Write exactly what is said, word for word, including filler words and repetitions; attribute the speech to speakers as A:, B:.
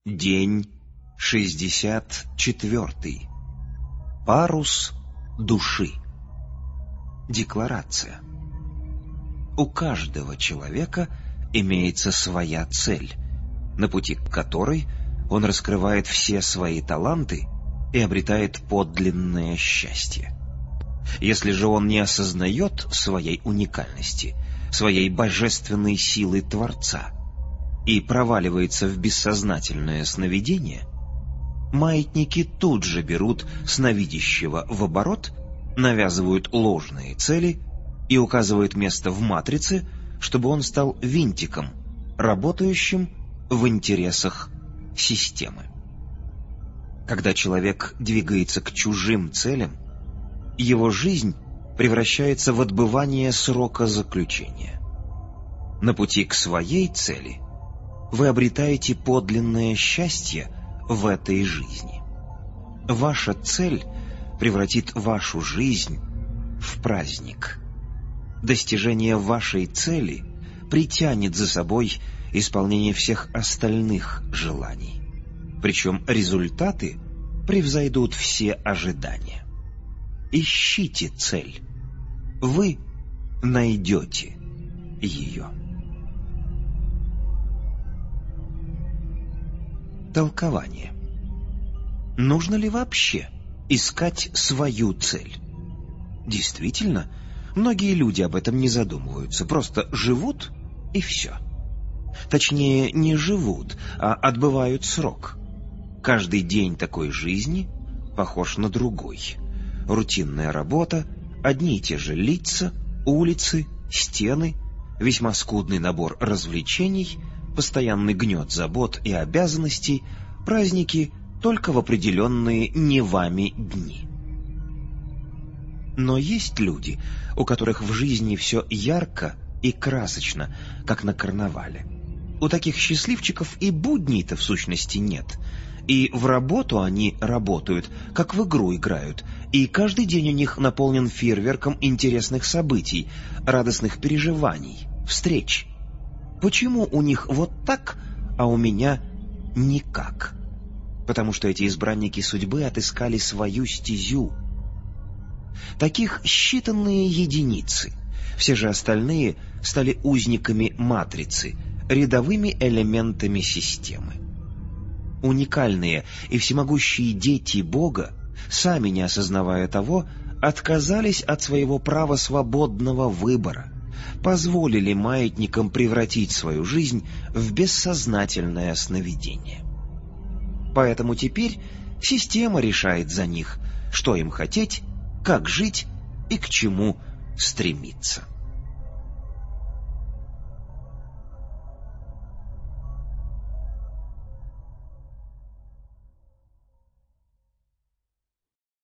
A: День шестьдесят четвертый. Парус души. Декларация. У каждого человека имеется своя цель, на пути к которой он раскрывает все свои таланты и обретает подлинное счастье. Если же он не осознает своей уникальности, своей божественной силы Творца и проваливается в бессознательное сновидение, маятники тут же берут сновидящего в оборот, навязывают ложные цели и указывают место в матрице, чтобы он стал винтиком, работающим в интересах системы. Когда человек двигается к чужим целям, его жизнь превращается в отбывание срока заключения. На пути к своей цели вы обретаете подлинное счастье в этой жизни. Ваша цель превратит вашу жизнь в праздник. Достижение вашей цели притянет за собой исполнение всех остальных желаний. Причем результаты превзойдут все ожидания. Ищите цель. Вы найдете ее. Толкование. Нужно ли вообще искать свою цель? Действительно, многие люди об этом не задумываются, просто живут и все. Точнее, не живут, а отбывают срок. Каждый день такой жизни похож на другой. Рутинная работа, одни и те же лица, улицы, стены, весьма скудный набор развлечений, постоянный гнет забот и обязанностей, праздники только в определенные не вами дни. Но есть люди, у которых в жизни все ярко и красочно, как на карнавале. У таких счастливчиков и будней-то в сущности нет. И в работу они работают, как в игру играют, и каждый день у них наполнен фейерверком интересных событий, радостных переживаний, встреч. Почему у них вот так, а у меня никак? Потому что эти избранники судьбы отыскали свою стезю. Таких считанные единицы. Все же остальные стали узниками матрицы, рядовыми элементами системы. Уникальные и всемогущие дети Бога, сами не осознавая того, отказались от своего права свободного выбора, позволили маятникам превратить свою жизнь в бессознательное сновидение. Поэтому теперь система решает за них, что им хотеть, как жить и к чему стремиться.